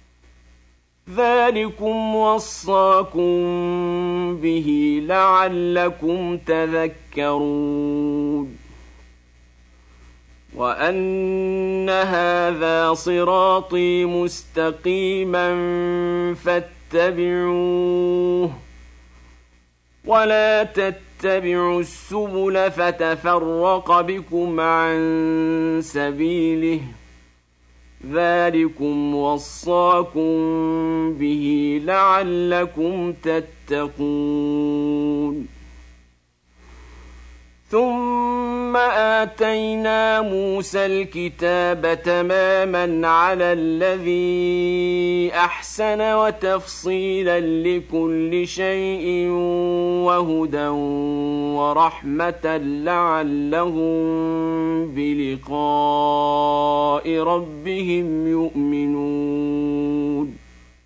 ذلكم وصاكم به لعلكم تذكرون. وأن هذا صراطي مستقيما فاتبعوه ولا تتبعوا السبل فتفرق بكم عن سبيله ذلكم وصاكم به لعلكم تتقون ثم آتينا موسى الكتاب تماما على الذي أحسن وتفصيلا لكل شيء وهدى ورحمة لعلهم بلقاء ربهم يؤمنون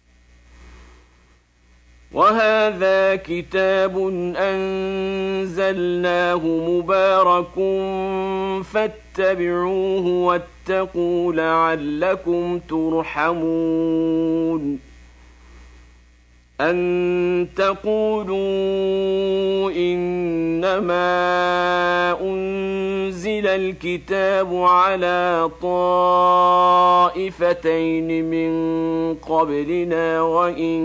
وهذا كتاب أنزلناه مبارك فاتبعوه واتقوا لعلكم ترحمون أن تقولوا إنما أنزل الكتاب على طائفتين من قبلنا وإن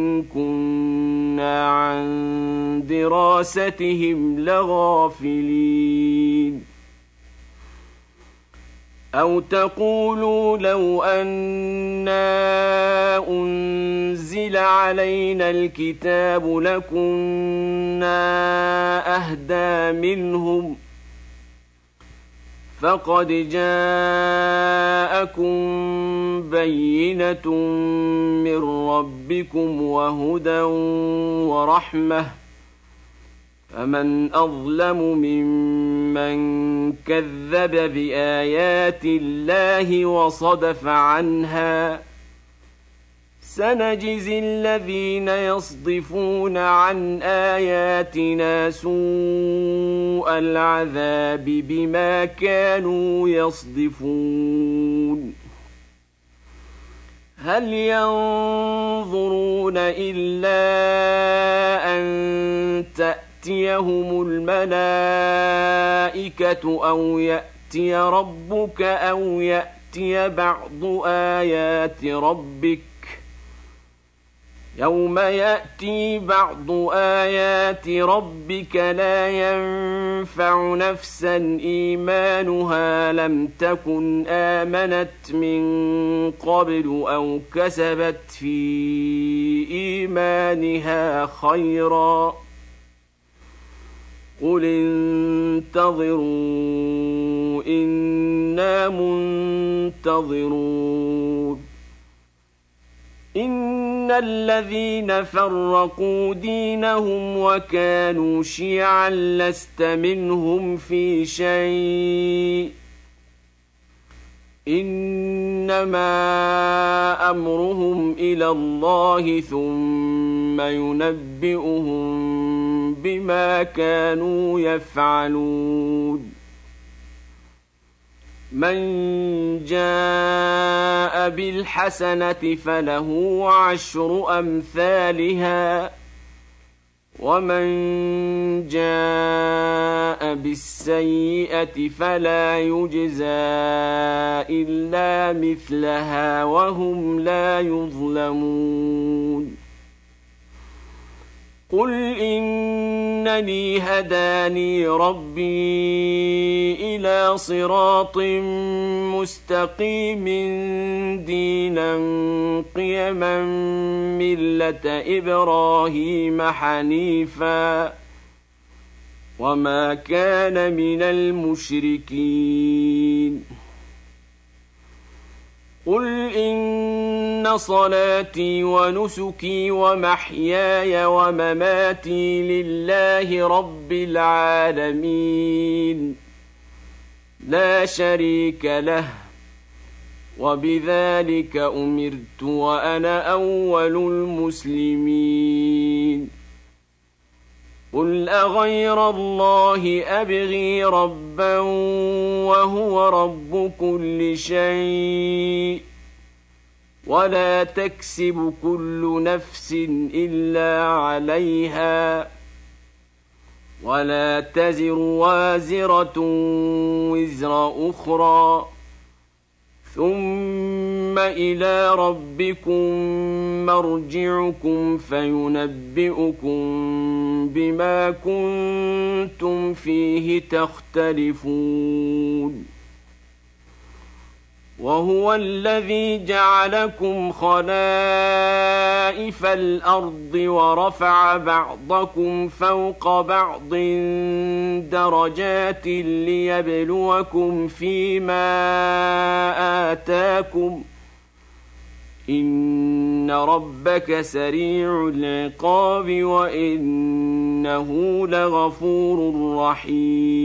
كنا عن دراستهم لغافلين أو تقولوا لو أنا أنزل علينا الكتاب لكنا أهدى منهم فقد جاءكم بينة من ربكم وهدى ورحمة فمن أظلم ممن كذب بآيات الله وصدف عنها سنجزي الذين يصدفون عن آياتنا سوء العذاب بما كانوا يصدفون هل ينظرون إلا أن تأتيهم الملائكة أو يأتي ربك أو يأتي بعض آيات ربك يوم يأتي بعض آيات ربك لا ينفع نفسا إيمانها لم تكن آمنت من قبل أو كسبت في إيمانها خيرا قل انتظروا إنا منتظرون إن الذين فرقوا دينهم وكانوا شيعا لست منهم في شيء إنما أمرهم إلى الله ثم ينبئهم بما كانوا يفعلون من جاء بالحسنة فله 10 أمثالها ومن جاء بالسيئة فلا يجزى إلا مثلها وهم لا يظلمون قل إنني هداني ربي إلى صراط مستقيم دينا قيما ملة إبراهيم حنيفا وما كان من المشركين قل إن صلاتي ونسكي ومحياي ومماتي لله رب العالمين لا شريك له وبذلك أمرت وأنا أول المسلمين قل أغير الله أبغي ربا وهو رب كل شيء ولا تكسب كل نفس إلا عليها ولا تزر وازرة وزر أخرى ثم إلى ربكم مرجعكم فينبئكم بما كنتم فيه تختلفون وهو الذي جعلكم خلائف الأرض ورفع بعضكم فوق بعض درجات ليبلوكم فيما آتاكم إن ربك سريع العقاب وإنه لغفور رحيم